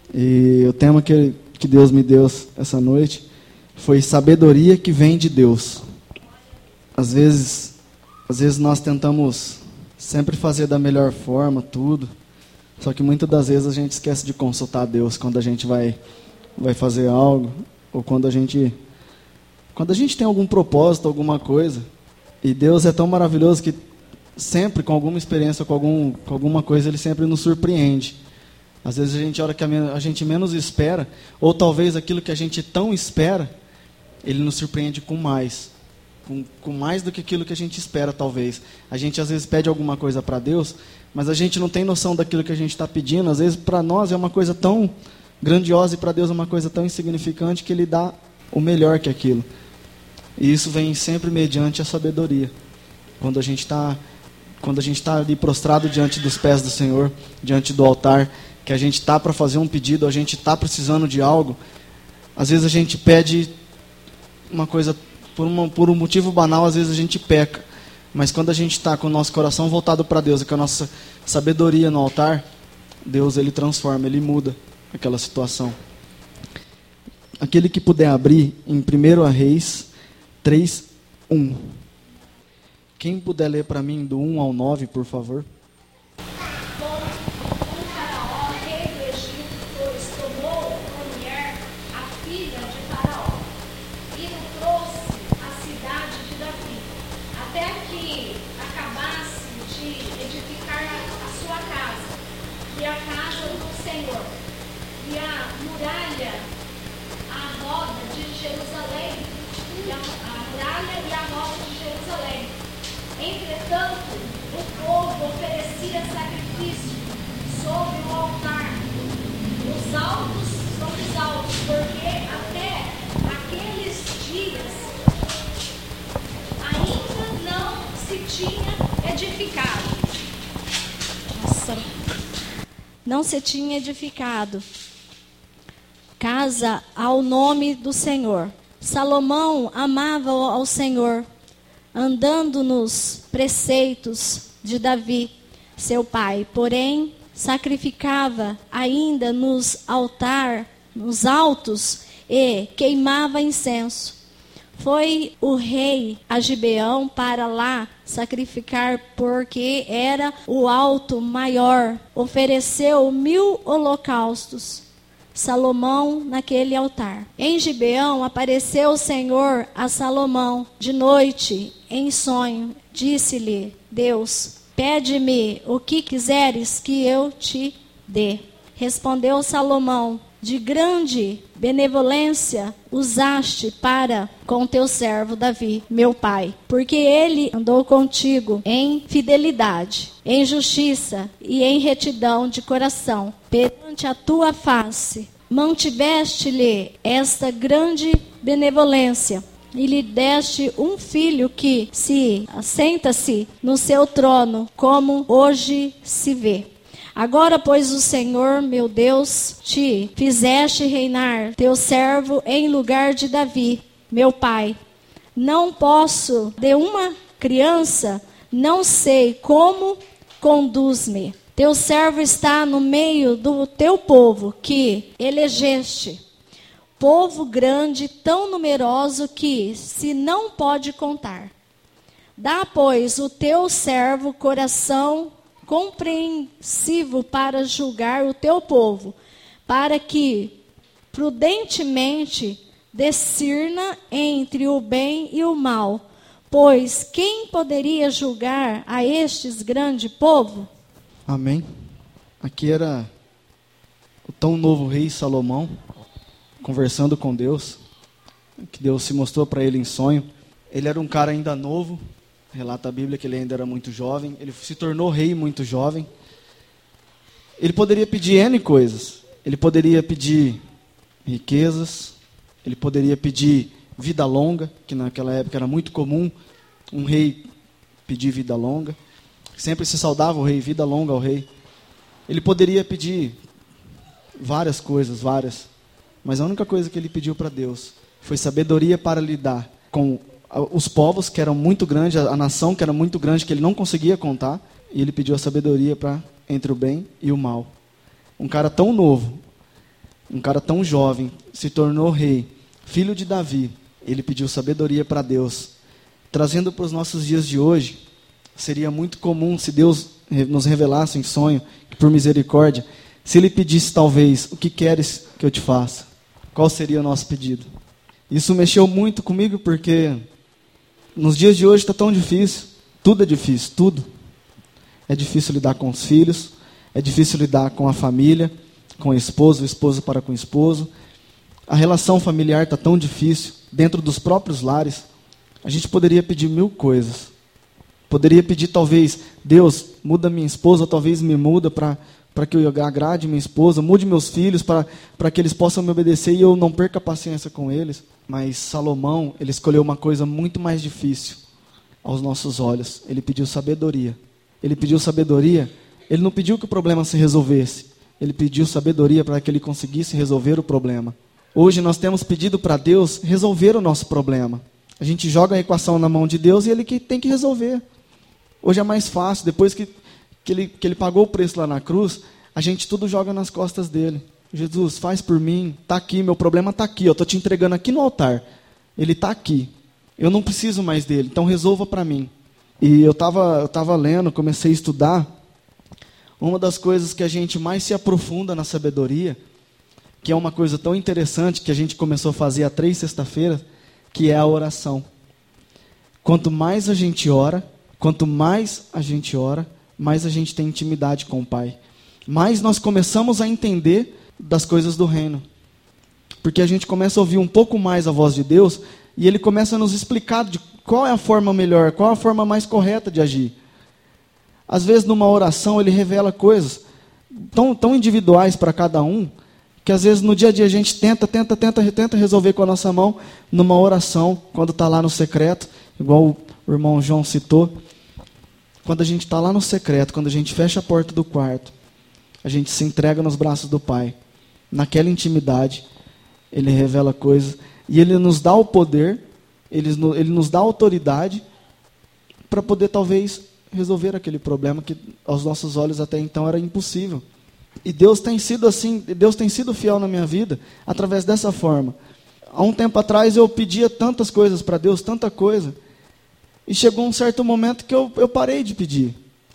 E o tema que Deus me deu essa noite foi sabedoria que vem de Deus. Às vezes nós tentamos sempre fazer da melhor forma, tudo. Só que muitas das vezes a gente esquece de consultar Deus quando a gente vai fazer algo, ou quando a gente tem algum propósito, alguma coisa. E Deus é tão maravilhoso que sempre, com alguma experiência, com alguma coisa, Ele sempre nos surpreende. Às vezes a hora que a gente menos espera, ou talvez aquilo que a gente tão espera, Ele nos surpreende com mais. Com mais do que aquilo que a gente espera, talvez. A gente às vezes pede alguma coisa para Deus, mas a gente não tem noção daquilo que a gente está pedindo. Às vezes para nós é uma coisa tão grandiosa e para Deus é uma coisa tão insignificante que Ele dá o melhor que aquilo. E isso vem sempre mediante a sabedoria. Quando a gente está ali prostrado diante dos pés do Senhor, diante do altar, que a gente está para fazer um pedido, a gente está precisando de algo, às vezes a gente pede uma coisa por um motivo banal, às vezes a gente peca. Mas quando a gente está com o nosso coração voltado para Deus e com a nossa sabedoria no altar, Deus, Ele transforma, Ele muda aquela situação. Aquele que puder abrir em 1 Reis 3:1. Quem puder ler para mim do 1 ao 9, por favor. Entretanto, o povo oferecia sacrifício sobre o altar, os altos, porque até aqueles dias ainda não se tinha edificado. Não se tinha edificado casa ao nome do Senhor. Salomão amava ao Senhor, andando nos preceitos de Davi, seu pai. Porém, sacrificava ainda nos altos e queimava incenso. Foi o rei a Gibeão para lá sacrificar, porque era o alto maior. Ofereceu 1000 holocaustos. Salomão naquele altar. Em Gibeão apareceu o Senhor a Salomão de noite em sonho. Disse-lhe Deus: pede-me o que quiseres que eu te dê. Respondeu Salomão: de grande benevolência usaste para com teu servo Davi, meu pai, porque ele andou contigo em fidelidade, em justiça e em retidão de coração, perante a tua face. Mantiveste-lhe esta grande benevolência e lhe deste um filho que assenta-se no seu trono, como hoje se vê. Agora, pois, o Senhor, meu Deus, te fizeste reinar teu servo em lugar de Davi, meu pai. Não posso de uma criança, não sei como conduz-me. Teu servo está no meio do teu povo que elegeste, povo grande, tão numeroso que se não pode contar. Dá, pois, o teu servo coração compreensivo para julgar o teu povo, para que prudentemente discirna entre o bem e o mal. Pois quem poderia julgar a estes grande povo? Amém. Aqui era o tão novo rei Salomão, conversando com Deus, que Deus se mostrou para ele em sonho. Ele era um cara ainda novo. Relata a Bíblia que ele ainda era muito jovem. Ele se tornou rei muito jovem. Ele poderia pedir N coisas. Ele poderia pedir riquezas. Ele poderia pedir vida longa, que naquela época era muito comum um rei pedir vida longa. Sempre se saudava o rei, vida longa ao rei. Ele poderia pedir várias coisas, mas a única coisa que ele pediu para Deus foi sabedoria para lidar com os povos que eram muito grandes, a nação que era muito grande, que ele não conseguia contar, e ele pediu a sabedoria para entre o bem e o mal. Um cara tão novo, um cara tão jovem, se tornou rei, filho de Davi. Ele pediu sabedoria para Deus. Trazendo para os nossos dias de hoje, seria muito comum se Deus nos revelasse em sonho, que por misericórdia, se Ele pedisse talvez, o que queres que eu te faça? Qual seria o nosso pedido? Isso mexeu muito comigo porque nos dias de hoje está tão difícil. Tudo é difícil, tudo. É difícil lidar com os filhos, é difícil lidar com a família, com o esposo para com o esposo. A relação familiar está tão difícil, dentro dos próprios lares. A gente poderia pedir 1000 coisas. Poderia pedir talvez, Deus, muda minha esposa, ou talvez me muda para que eu agrade minha esposa, mude meus filhos para que eles possam me obedecer e eu não perca a paciência com eles. Mas Salomão, ele escolheu uma coisa muito mais difícil aos nossos olhos. Ele pediu sabedoria. Ele pediu sabedoria, ele não pediu que o problema se resolvesse. Ele pediu sabedoria para que ele conseguisse resolver o problema. Hoje nós temos pedido para Deus resolver o nosso problema. A gente joga a equação na mão de Deus e Ele que tem que resolver. Hoje é mais fácil, depois que ele pagou o preço lá na cruz, a gente tudo joga nas costas dele. Jesus, faz por mim, está aqui, meu problema está aqui, eu estou te entregando aqui no altar. Ele está aqui, eu não preciso mais dele, então resolva para mim. E eu estava lendo, comecei a estudar, uma das coisas que a gente mais se aprofunda na sabedoria, que é uma coisa tão interessante que a gente começou a fazer há 3 sexta-feiras, que é a oração. Quanto mais a gente ora, mais a gente tem intimidade com o Pai. Mais nós começamos a entender das coisas do reino. Porque a gente começa a ouvir um pouco mais a voz de Deus, e Ele começa a nos explicar de qual é a forma melhor, qual é a forma mais correta de agir. Às vezes, numa oração, Ele revela coisas tão individuais para cada um, que às vezes no dia a dia a gente tenta resolver com a nossa mão, numa oração, quando está lá no secreto, igual o irmão João citou. Quando a gente está lá no secreto, quando a gente fecha a porta do quarto, a gente se entrega nos braços do Pai. Naquela intimidade, Ele revela coisas, e Ele nos dá o poder, Ele nos dá a autoridade, para poder talvez resolver aquele problema que aos nossos olhos até então era impossível. E Deus tem sido assim, Deus tem sido fiel na minha vida, através dessa forma. Há um tempo atrás eu pedia tantas coisas para Deus, tanta coisa, e chegou um certo momento que eu parei de pedir.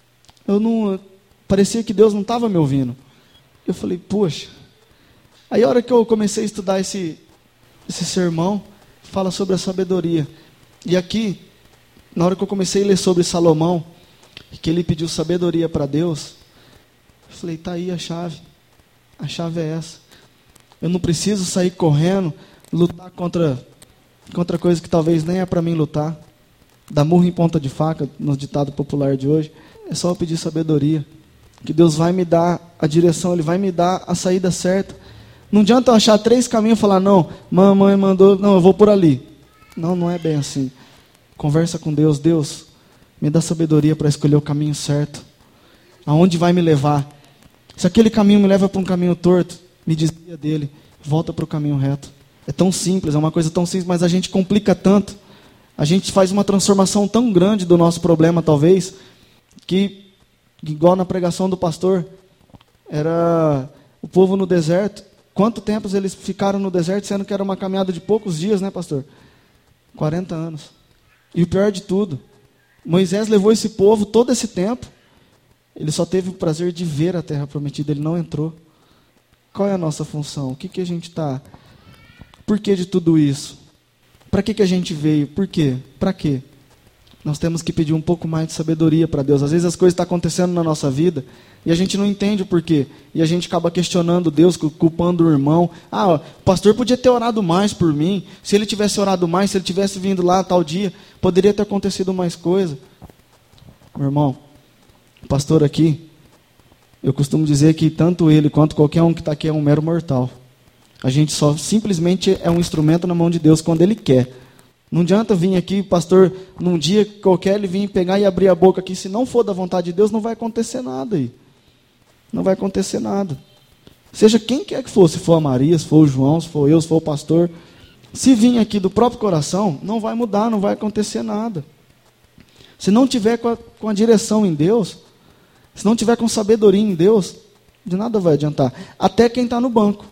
Parecia que Deus não estava me ouvindo. Eu falei, poxa. Aí a hora que eu comecei a estudar esse sermão, fala sobre a sabedoria. E aqui, na hora que eu comecei a ler sobre Salomão, que ele pediu sabedoria para Deus, eu falei, está aí a chave é essa. Eu não preciso sair correndo, lutar contra coisa que talvez nem é para mim lutar, dar murro em ponta de faca, no ditado popular de hoje. É só eu pedir sabedoria, que Deus vai me dar a direção, Ele vai me dar a saída certa. Não adianta eu achar 3 caminhos e falar, não, mamãe mandou, não, eu vou por ali. Não é bem assim. Conversa com Deus, Deus, me dá sabedoria para escolher o caminho certo. Aonde vai me levar? Se aquele caminho me leva para um caminho torto, me desvia dele, volta para o caminho reto. É tão simples, é uma coisa tão simples, mas a gente complica tanto. A gente faz uma transformação tão grande do nosso problema, talvez, que, igual na pregação do pastor, era o povo no deserto. Quanto tempo eles ficaram no deserto, sendo que era uma caminhada de poucos dias, né, pastor? 40 anos. E o pior de tudo, Moisés levou esse povo todo esse tempo, ele só teve o prazer de ver a terra prometida, ele não entrou. Qual é a nossa função? O que a gente está... Por que de tudo isso? Para que a gente veio? Por quê? Para quê? Nós temos que pedir um pouco mais de sabedoria para Deus. Às vezes as coisas estão acontecendo na nossa vida e a gente não entende o porquê. E a gente acaba questionando Deus, culpando o irmão. O pastor podia ter orado mais por mim. Se ele tivesse orado mais, se ele tivesse vindo lá tal dia, poderia ter acontecido mais coisa. Meu irmão, o pastor aqui, eu costumo dizer que tanto ele quanto qualquer um que está aqui é um mero mortal. A gente só simplesmente é um instrumento na mão de Deus quando Ele quer. Não adianta vir aqui, pastor, num dia qualquer, ele vir pegar e abrir a boca aqui. Se não for da vontade de Deus, não vai acontecer nada aí. Não vai acontecer nada. Seja quem quer que for, se for a Maria, se for o João, se for eu, se for o pastor. Se vir aqui do próprio coração, não vai mudar, não vai acontecer nada. Se não tiver com a direção em Deus, se não tiver com sabedoria em Deus, de nada vai adiantar. Até quem está no banco.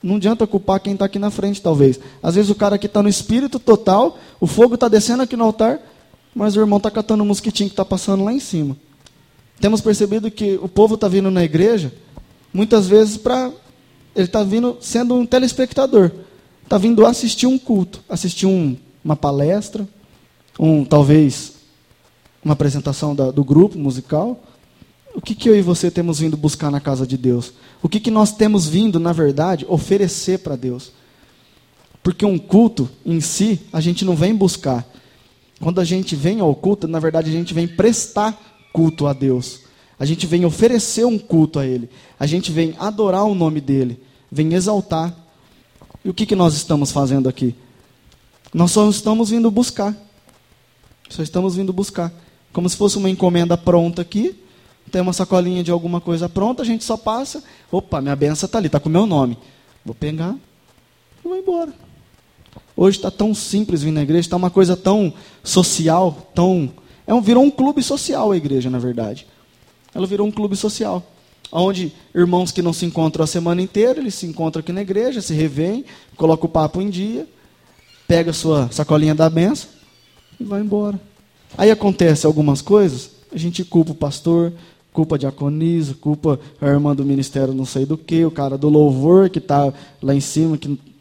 Não adianta culpar quem está aqui na frente, talvez. Às vezes o cara aqui está no espírito total, o fogo está descendo aqui no altar, mas o irmão está catando um mosquitinho que está passando lá em cima. Temos percebido que o povo está vindo na igreja, muitas vezes ele está vindo sendo um telespectador. Está vindo assistir um culto, assistir uma palestra, talvez uma apresentação do grupo musical. O que eu e você temos vindo buscar na casa de Deus? O que nós temos vindo, na verdade, oferecer para Deus? Porque um culto em si, a gente não vem buscar. Quando a gente vem ao culto, na verdade, a gente vem prestar culto a Deus. A gente vem oferecer um culto a Ele. A gente vem adorar o nome dEle. Vem exaltar. E o que nós estamos fazendo aqui? Nós só estamos vindo buscar. Só estamos vindo buscar. Como se fosse uma encomenda pronta aqui. Tem uma sacolinha de alguma coisa pronta, a gente só passa. Opa, minha benção está ali, está com o meu nome. Vou pegar e vou embora. Hoje está tão simples vir na igreja, está uma coisa tão social, virou um clube social a igreja, na verdade. Ela virou um clube social, onde irmãos que não se encontram a semana inteira, eles se encontram aqui na igreja, se revêem, colocam o papo em dia, pega a sua sacolinha da benção e vai embora. Aí acontece algumas coisas, a gente culpa o pastor, culpa a diaconisa, culpa a irmã do ministério não sei do que, o cara do louvor que está lá em cima.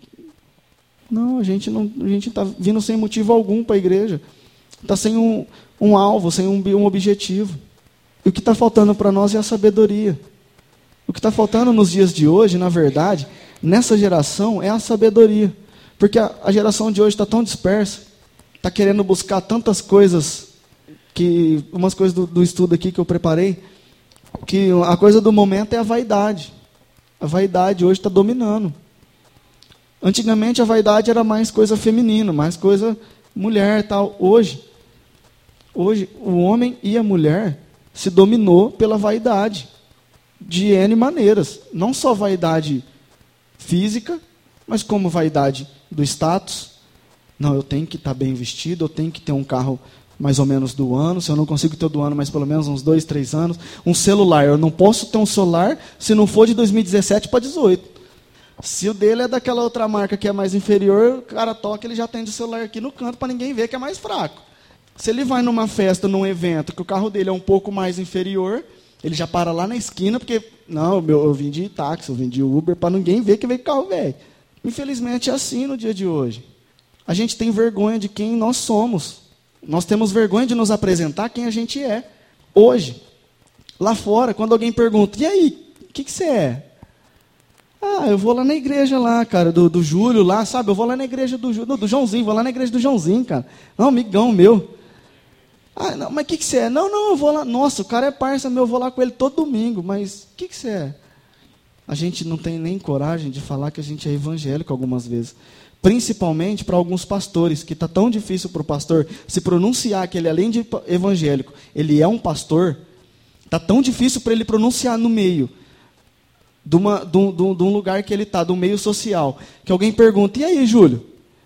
Não, a gente está vindo sem motivo algum para a igreja. Está sem um alvo, sem um objetivo. E o que está faltando para nós é a sabedoria. O que está faltando nos dias de hoje, na verdade, nessa geração, é a sabedoria. Porque a geração de hoje está tão dispersa, está querendo buscar tantas coisas, umas coisas do estudo aqui que eu preparei, que a coisa do momento é a vaidade. A vaidade hoje está dominando. Antigamente a vaidade era mais coisa feminina, mais coisa mulher e tal. Hoje o homem e a mulher se dominou pela vaidade de N maneiras. Não só vaidade física, mas como vaidade do status. Não, eu tenho que estar bem vestido, eu tenho que ter um carro mais ou menos do ano, se eu não consigo ter o do ano, mas pelo menos uns 2, 3 anos. Um celular, eu não posso ter um celular se não for de 2017 para 2018. Se o dele é daquela outra marca que é mais inferior, o cara toca, ele já tem de celular aqui no canto para ninguém ver que é mais fraco. Se ele vai numa festa, num evento, que o carro dele é um pouco mais inferior, ele já para lá na esquina, porque, não, eu vim de táxi, eu vim de Uber, para ninguém ver que veio carro velho. Infelizmente é assim no dia de hoje. A gente tem vergonha de quem nós somos. Nós temos vergonha de nos apresentar quem a gente é. Hoje, lá fora, quando alguém pergunta, e aí, o que você é? Ah, eu vou lá na igreja lá, cara, do Júlio lá, sabe? Eu vou lá na igreja do Joãozinho, vou lá na igreja do Joãozinho, cara. Não, amigão meu. Ah, não, mas o que você é? Não, eu vou lá. Nossa, o cara é parça meu, eu vou lá com ele todo domingo. Mas o que você é? A gente não tem nem coragem de falar que a gente é evangélico algumas vezes. Principalmente para alguns pastores, que está tão difícil para o pastor se pronunciar que ele, além de evangélico, ele é um pastor. Está tão difícil para ele pronunciar no meio de um lugar que ele está, do meio social. Que alguém pergunta, e aí, Júlio?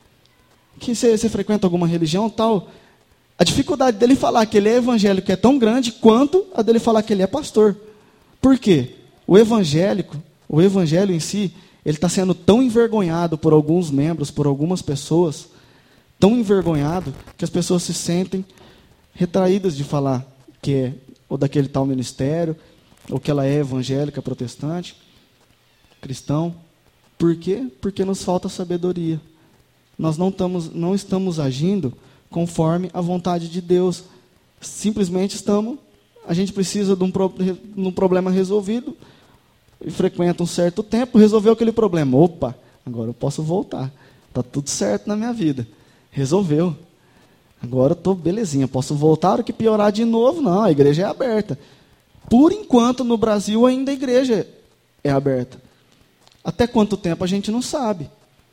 Que você frequenta alguma religião tal? A dificuldade dele falar que ele é evangélico é tão grande quanto a dele falar que ele é pastor. Por quê? O evangelho em si, ele está sendo tão envergonhado por alguns membros, por algumas pessoas, tão envergonhado, que as pessoas se sentem retraídas de falar que é ou daquele tal ministério, ou que ela é evangélica, protestante, cristão. Por quê? Porque nos falta sabedoria. Nós não estamos agindo conforme a vontade de Deus. Simplesmente a gente precisa de um problema resolvido, e frequenta um certo tempo, resolveu aquele problema. Opa, agora eu posso voltar. Está tudo certo na minha vida. Resolveu. Agora eu estou belezinha, posso voltar, a hora que piorar de novo, não, a igreja é aberta. Por enquanto, no Brasil, ainda a igreja é aberta. Até quanto tempo a gente não sabe.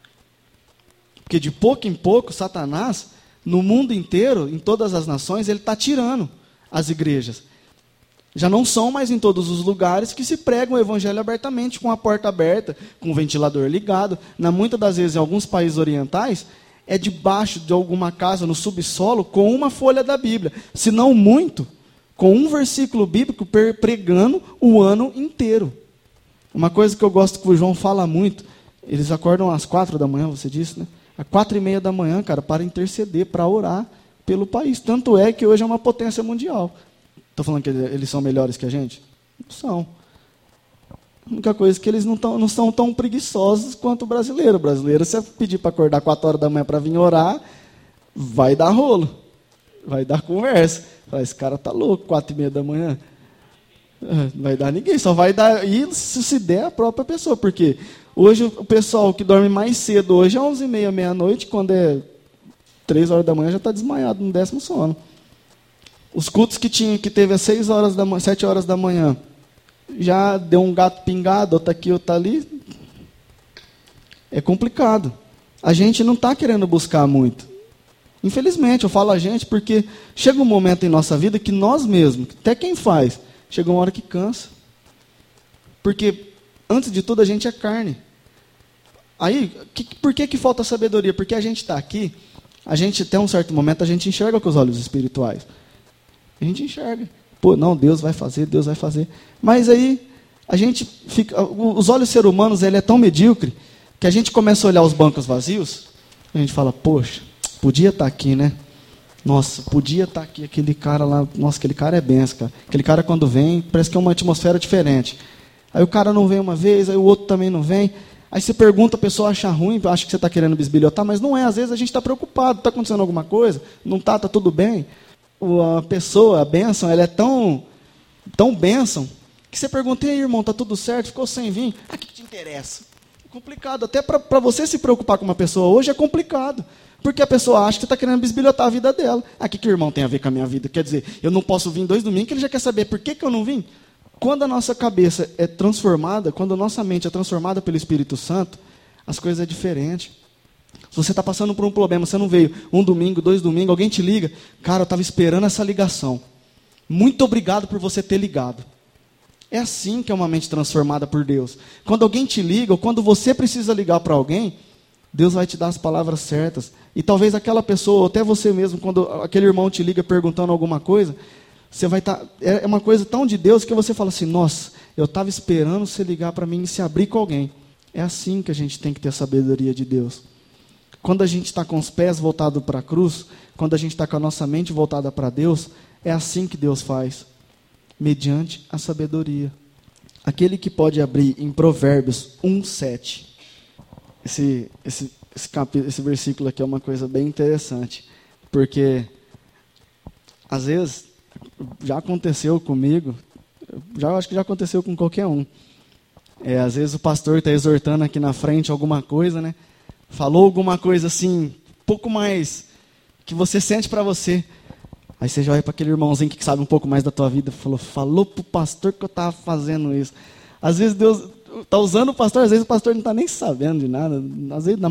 Porque de pouco em pouco, Satanás, no mundo inteiro, em todas as nações, ele está tirando as igrejas. Já não são mais em todos os lugares que se prega o evangelho abertamente, com a porta aberta, com o ventilador ligado. Muitas das vezes, em alguns países orientais, é debaixo de alguma casa, no subsolo, com uma folha da Bíblia. Se não muito, com um versículo bíblico pregando o ano inteiro. Uma coisa que eu gosto que o João fala muito, Eles acordam às 4 da manhã, você disse, né? Às 4:30 da manhã, cara, para interceder, para orar pelo país. Tanto é que hoje é uma potência mundial. Estou falando que eles são melhores que a gente? Não são. A única coisa é que eles não são tão preguiçosos quanto o brasileiro. O brasileiro, se você pedir para acordar 4 horas da manhã para vir orar, vai dar rolo. Vai dar conversa. Fala, esse cara tá louco, 4:30 da manhã. Não vai dar ninguém, só vai dar, e se der a própria pessoa, porque hoje o pessoal que dorme mais cedo, hoje é 11:30, meia-noite, quando é 3 horas da manhã já está desmaiado no 10º sono. Os cultos que teve às 7 horas da manhã, já deu um gato pingado, outro aqui, outro ali. É complicado. A gente não está querendo buscar muito. Infelizmente, eu falo a gente porque chega um momento em nossa vida que nós mesmos, até quem faz, chega uma hora que cansa. Porque, antes de tudo, a gente é carne. Aí, por que falta sabedoria? Porque a gente está aqui, a gente, até um certo momento, a gente enxerga com os olhos espirituais. A gente enxerga. Pô, não, Deus vai fazer. Mas aí, a gente fica... Os olhos ser humanos, ele é tão medíocre, que a gente começa a olhar os bancos vazios, a gente fala, poxa, podia estar aqui, né? Nossa, podia estar aqui aquele cara lá. Nossa, aquele cara é benção, cara. Aquele cara, quando vem, parece que é uma atmosfera diferente. Aí o cara não vem uma vez, aí o outro também não vem. Aí você pergunta, a pessoa acha ruim, acha que você está querendo bisbilhotar, mas não é. Às vezes a gente está preocupado. Está acontecendo alguma coisa? Não está? Está tudo bem? A pessoa, a bênção, ela é tão bênção, que você pergunta, e aí, irmão, está tudo certo? Ficou sem vir? O que te interessa? É complicado. Até para você se preocupar com uma pessoa hoje é complicado. Porque a pessoa acha que você está querendo bisbilhotar a vida dela. O que o irmão tem a ver com a minha vida? Quer dizer, eu não posso vir 2 domingos, que ele já quer saber por que eu não vim. Quando a nossa cabeça é transformada, quando a nossa mente é transformada pelo Espírito Santo, as coisas é diferente. Se você está passando por um problema, você não veio 1 domingo, 2 domingos, alguém te liga. Cara, eu estava esperando essa ligação. Muito obrigado por você ter ligado. É assim que é uma mente transformada por Deus. Quando alguém te liga, ou quando você precisa ligar para alguém, Deus vai te dar as palavras certas. E talvez aquela pessoa, ou até você mesmo, quando aquele irmão te liga perguntando alguma coisa, você vai estar... É uma coisa tão de Deus que você fala assim, nossa, eu estava esperando você ligar para mim e se abrir com alguém. É assim que a gente tem que ter a sabedoria de Deus. Quando a gente está com os pés voltados para a cruz, quando a gente está com a nossa mente voltada para Deus, é assim que Deus faz, mediante a sabedoria. Aquele que pode abrir em Provérbios 1:7. Esse versículo aqui é uma coisa bem interessante, porque às vezes já aconteceu comigo, acho que já aconteceu com qualquer um. Às vezes o pastor está exortando aqui na frente alguma coisa, né? Falou alguma coisa assim, um pouco mais que você sente para você. Aí você já vai para aquele irmãozinho que sabe um pouco mais da tua vida, falou para o pastor que eu estava fazendo isso. Às vezes Deus está usando o pastor, às vezes o pastor não está nem sabendo de nada. Às vezes, na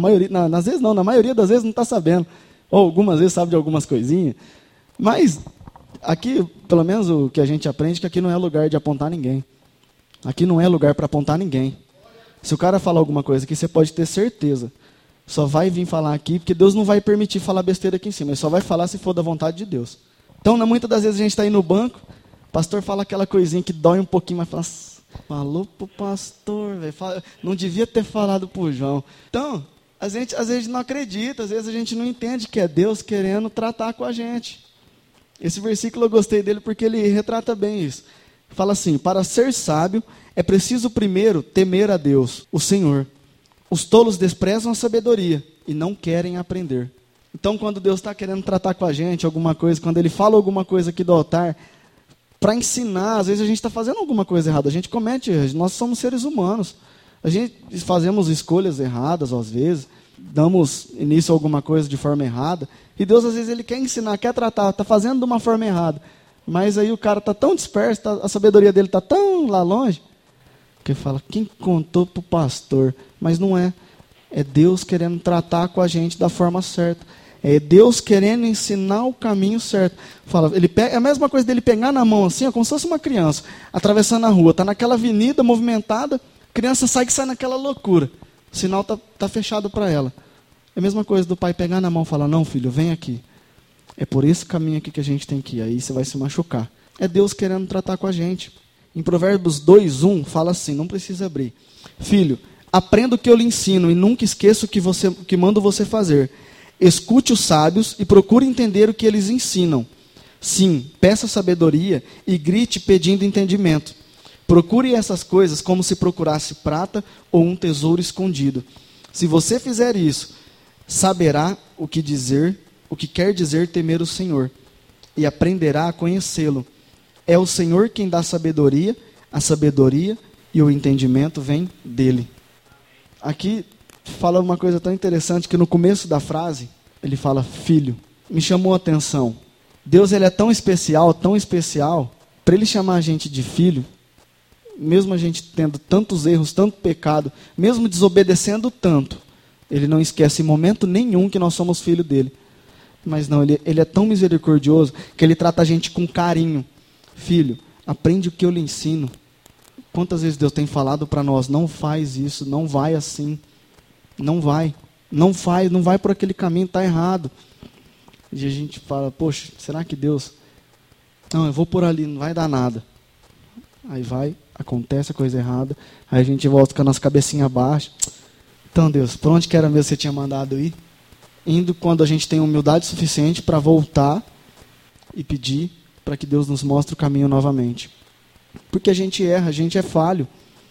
maioria das vezes não está sabendo. Ou algumas vezes sabe de algumas coisinhas. Mas aqui, pelo menos o que a gente aprende, é que aqui não é lugar de apontar ninguém. Aqui não é lugar para apontar ninguém. Se o cara falar alguma coisa aqui, você pode ter certeza. Só vai vir falar aqui, porque Deus não vai permitir falar besteira aqui em cima. Ele só vai falar se for da vontade de Deus. Então, muitas das vezes a gente está aí no banco, o pastor fala aquela coisinha que dói um pouquinho, mas fala, falou pro pastor, velho, não devia ter falado pro João. Então, às vezes não acredita, às vezes a gente não entende que é Deus querendo tratar com a gente. Esse versículo eu gostei dele porque ele retrata bem isso. Fala assim, para ser sábio, é preciso primeiro temer a Deus, o Senhor. Os tolos desprezam a sabedoria e não querem aprender. Então, quando Deus está querendo tratar com a gente alguma coisa, quando Ele fala alguma coisa aqui do altar, para ensinar, às vezes a gente está fazendo alguma coisa errada. A gente comete, nós somos seres humanos. A gente fazemos escolhas erradas, às vezes, damos início a alguma coisa de forma errada. E Deus, às vezes, Ele quer ensinar, quer tratar, está fazendo de uma forma errada. Mas aí o cara está tão disperso, a sabedoria dele está tão lá longe, que fala, quem contou para o pastor? Mas não é. É Deus querendo tratar com a gente da forma certa. É Deus querendo ensinar o caminho certo. Fala, é a mesma coisa dele pegar na mão assim, como se fosse uma criança, atravessando a rua. Está naquela avenida movimentada, a criança sai naquela loucura. O sinal está fechado para ela. É a mesma coisa do pai pegar na mão e falar, não filho, vem aqui. É por esse caminho aqui que a gente tem que ir. Aí você vai se machucar. É Deus querendo tratar com a gente. Em Provérbios 2:1 fala assim, não precisa abrir. Filho, Aprenda o que eu lhe ensino e nunca esqueça o que mando você fazer. Escute os sábios e procure entender o que eles ensinam. Sim, peça sabedoria e grite pedindo entendimento. Procure essas coisas como se procurasse prata ou um tesouro escondido. Se você fizer isso, saberá o que quer dizer temer o Senhor, e aprenderá a conhecê-lo. É o Senhor quem dá sabedoria, a sabedoria e o entendimento vem dele. Aqui fala uma coisa tão interessante que no começo da frase, ele fala filho. Me chamou a atenção. Deus, ele é tão especial, para ele chamar a gente de filho, mesmo a gente tendo tantos erros, tanto pecado, mesmo desobedecendo tanto, ele não esquece em momento nenhum que nós somos filho dele. Mas não, ele é tão misericordioso que ele trata a gente com carinho. Filho, aprende o que eu lhe ensino. Quantas vezes Deus tem falado para nós, não faz isso, não vai assim, não vai por aquele caminho, está errado. E a gente fala, poxa, será que Deus... Não, eu vou por ali, não vai dar nada. Aí vai, acontece a coisa errada, aí a gente volta com a nossa cabecinha baixa. Então, Deus, por onde que era mesmo que você tinha mandado ir? Indo quando a gente tem humildade suficiente para voltar e pedir para que Deus nos mostre o caminho novamente. Porque a gente erra, a gente é falho.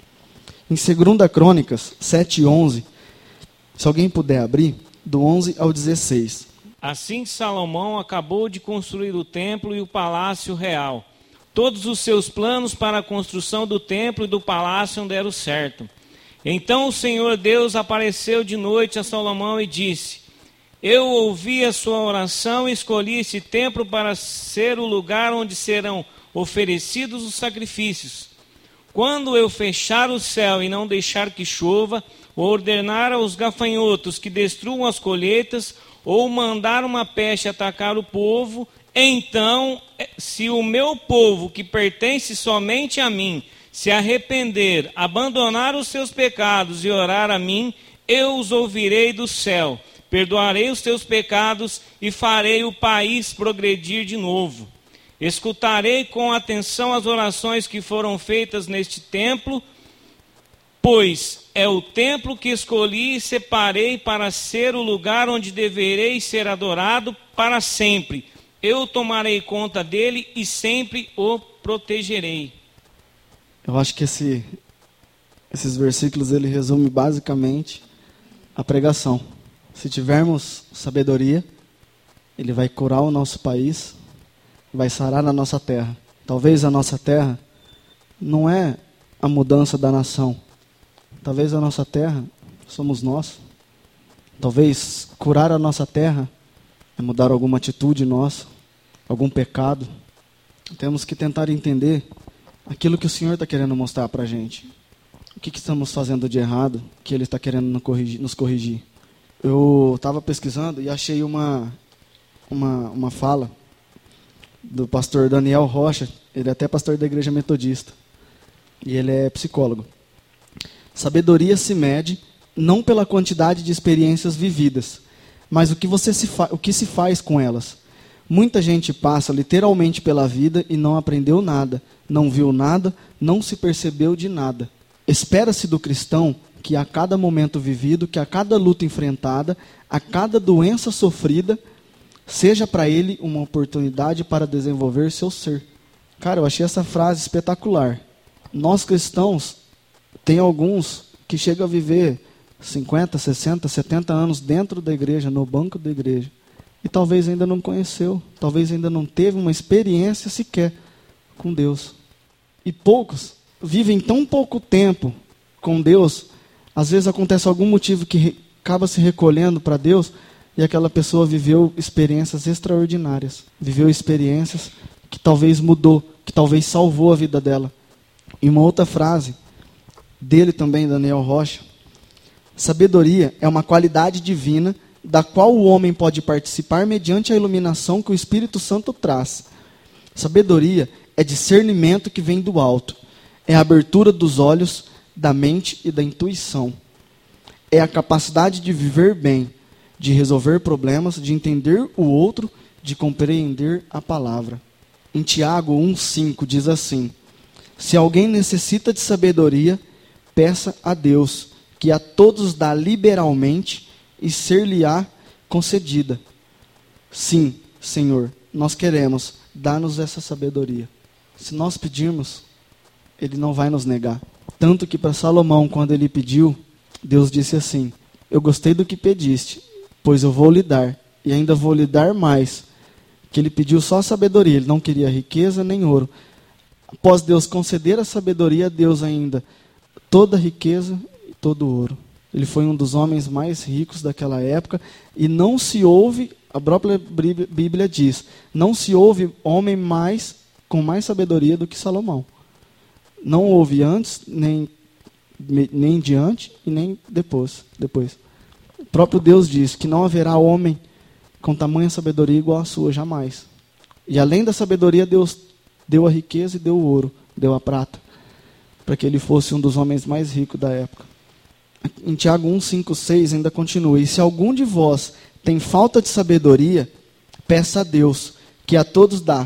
Em 2 Crônicas 7:11, se alguém puder abrir, do 11 ao 16. Assim Salomão acabou de construir o templo e o palácio real. Todos os seus planos para a construção do templo e do palácio deram certo. Então o Senhor Deus apareceu de noite a Salomão e disse: Eu ouvi a sua oração e escolhi esse templo para ser o lugar onde serão oferecidos os sacrifícios. Quando eu fechar o céu e não deixar que chova, ou ordenar aos gafanhotos que destruam as colheitas, ou mandar uma peste atacar o povo, então, se o meu povo, que pertence somente a mim, se arrepender, abandonar os seus pecados e orar a mim, eu os ouvirei do céu, perdoarei os teus pecados e farei o país progredir de novo. Escutarei com atenção as orações que foram feitas neste templo, pois é o templo que escolhi e separei para ser o lugar onde deverei ser adorado para sempre. Eu tomarei conta dele e sempre o protegerei. Eu acho que esses versículos ele resume basicamente a pregação. Se tivermos sabedoria, ele vai curar o nosso país, vai sarar a nossa terra. Talvez a nossa terra não é a mudança da nação. Talvez a nossa terra somos nós. Talvez curar a nossa terra é mudar alguma atitude nossa, algum pecado. Temos que tentar entender aquilo que o Senhor está querendo mostrar para a gente. O que estamos fazendo de errado, que Ele está querendo nos corrigir. Eu estava pesquisando e achei uma fala do pastor Daniel Rocha. Ele é até pastor da igreja metodista. E ele é psicólogo. Sabedoria se mede não pela quantidade de experiências vividas, mas o que se faz com elas. Muita gente passa literalmente pela vida e não aprendeu nada, não viu nada, não se percebeu de nada. Espera-se do cristão que a cada momento vivido, que a cada luta enfrentada, a cada doença sofrida, seja para ele uma oportunidade para desenvolver seu ser. Cara, eu achei essa frase espetacular. Nós cristãos, tem alguns que chegam a viver 50, 60, 70 anos dentro da igreja, no banco da igreja. E talvez ainda não conheceu, talvez ainda não teve uma experiência sequer com Deus. E poucos vivem tão pouco tempo com Deus, às vezes acontece algum motivo que acaba se recolhendo para Deus, e aquela pessoa viveu experiências extraordinárias. Viveu experiências que talvez mudou, que talvez salvou a vida dela. E uma outra frase dele também, Daniel Rocha: sabedoria é uma qualidade divina da qual o homem pode participar mediante a iluminação que o Espírito Santo traz. Sabedoria é discernimento que vem do alto. É a abertura dos olhos, da mente e da intuição. É a capacidade de viver bem, de resolver problemas, de entender o outro, de compreender a palavra. Em Tiago 1,5 diz assim: se alguém necessita de sabedoria, peça a Deus, que a todos dá liberalmente e ser-lhe-á concedida. Sim, Senhor, nós queremos, dá-nos essa sabedoria. Se nós pedirmos, Ele não vai nos negar. Tanto que para Salomão, quando ele pediu, Deus disse assim: eu gostei do que pediste, pois eu vou lhe dar, e ainda vou lhe dar mais. Que ele pediu só sabedoria, ele não queria riqueza nem ouro. Após Deus conceder a sabedoria, Deus ainda toda a riqueza e todo o ouro. Ele foi um dos homens mais ricos daquela época, e não se houve, a própria Bíblia diz, não se houve homem com mais sabedoria do que Salomão. Não houve antes, nem diante e nem depois. O próprio Deus diz que não haverá homem com tamanha sabedoria igual à sua, jamais. E além da sabedoria, Deus deu a riqueza e deu o ouro, deu a prata, para que ele fosse um dos homens mais ricos da época. Em Tiago 1, 5, 6 ainda continua: e se algum de vós tem falta de sabedoria, peça a Deus, que a todos dá,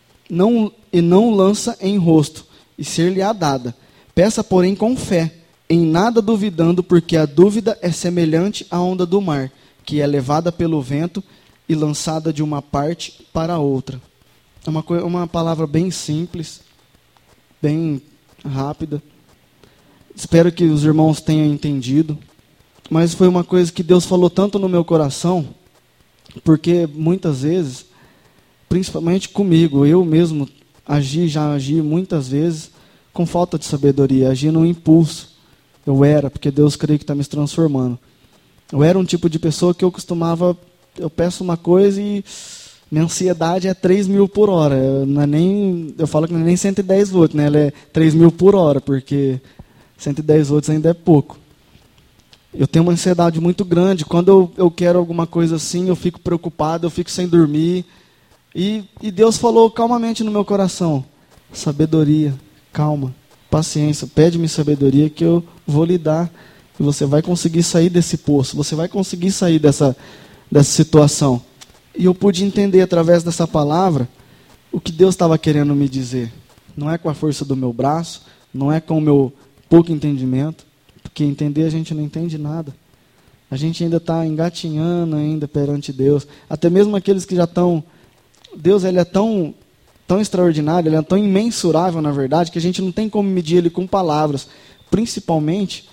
e não lança em rosto, e ser-lhe-á dada. Peça, porém, com fé, em nada duvidando, porque a dúvida é semelhante à onda do mar, que é levada pelo vento e lançada de uma parte para outra. É uma palavra bem simples, bem rápida. Espero que os irmãos tenham entendido. Mas foi uma coisa que Deus falou tanto no meu coração, porque muitas vezes, principalmente comigo, eu mesmo já agi muitas vezes com falta de sabedoria, agi no impulso. Porque Deus creio que está me transformando. Eu era um tipo de pessoa que eu peço uma coisa e minha ansiedade é 3.000 por hora. Eu falo que não é nem 110 volts, né? Ela é 3.000 por hora, porque 110 volts ainda é pouco. Eu tenho uma ansiedade muito grande. Quando eu quero alguma coisa assim, eu fico preocupado, eu fico sem dormir. E Deus falou calmamente no meu coração: sabedoria, calma, paciência, pede-me sabedoria que eu vou lhe dar. E você vai conseguir sair desse poço, você vai conseguir sair dessa situação. E eu pude entender através dessa palavra o que Deus estava querendo me dizer. Não é com a força do meu braço, não é com o meu pouco entendimento, porque entender a gente não entende nada. A gente ainda está engatinhando ainda perante Deus. Até mesmo aqueles que já estão... Deus, Ele é tão extraordinário, Ele é tão imensurável, na verdade, que a gente não tem como medir Ele com palavras. Principalmente,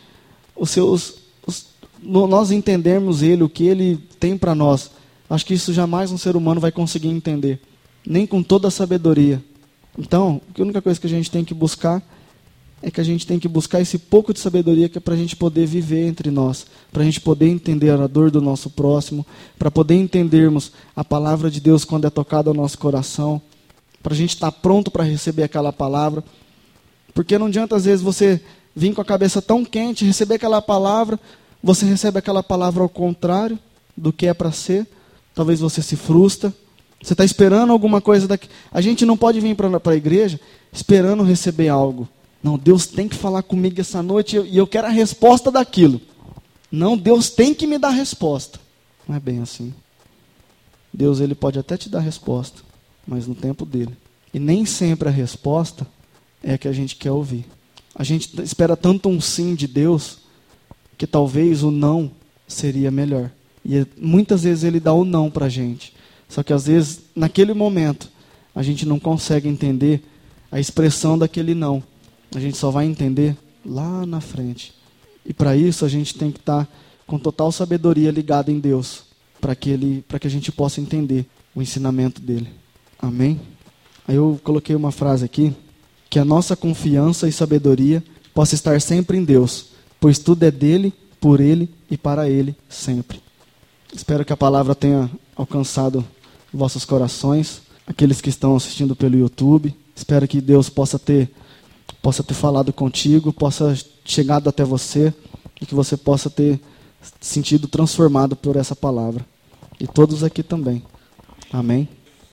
nós entendermos Ele, o que Ele tem para nós. Acho que isso jamais um ser humano vai conseguir entender. Nem com toda a sabedoria. Então, a única coisa que a gente tem que buscar é que a gente tem que buscar esse pouco de sabedoria que é para a gente poder viver entre nós, para a gente poder entender a dor do nosso próximo, para poder entendermos a palavra de Deus quando é tocada ao nosso coração, para a gente estar pronto para receber aquela palavra. Porque não adianta às vezes você vir com a cabeça tão quente, receber aquela palavra, você recebe aquela palavra ao contrário do que é para ser, talvez você se frustra, você está esperando alguma coisa daqui. A gente não pode vir para a igreja esperando receber algo. Não, Deus tem que falar comigo essa noite e eu quero a resposta daquilo. Não, Deus tem que me dar a resposta. Não é bem assim. Deus, Ele pode até te dar a resposta, mas no tempo dele. E nem sempre a resposta é a que a gente quer ouvir. A gente espera tanto um sim de Deus, que talvez o não seria melhor. E muitas vezes Ele dá o não para a gente. Só que às vezes, naquele momento, a gente não consegue entender a expressão daquele não. A gente só vai entender lá na frente. E para isso a gente tem que estar com total sabedoria ligada em Deus, para que a gente possa entender o ensinamento dele. Amém? Aí eu coloquei uma frase aqui: que a nossa confiança e sabedoria possa estar sempre em Deus, pois tudo é dele, por ele e para ele sempre. Espero que a palavra tenha alcançado vossos corações, aqueles que estão assistindo pelo YouTube. Espero que Deus possa ter falado contigo, possa chegado até você e que você possa ter sentido transformado por essa palavra. E todos aqui também. Amém?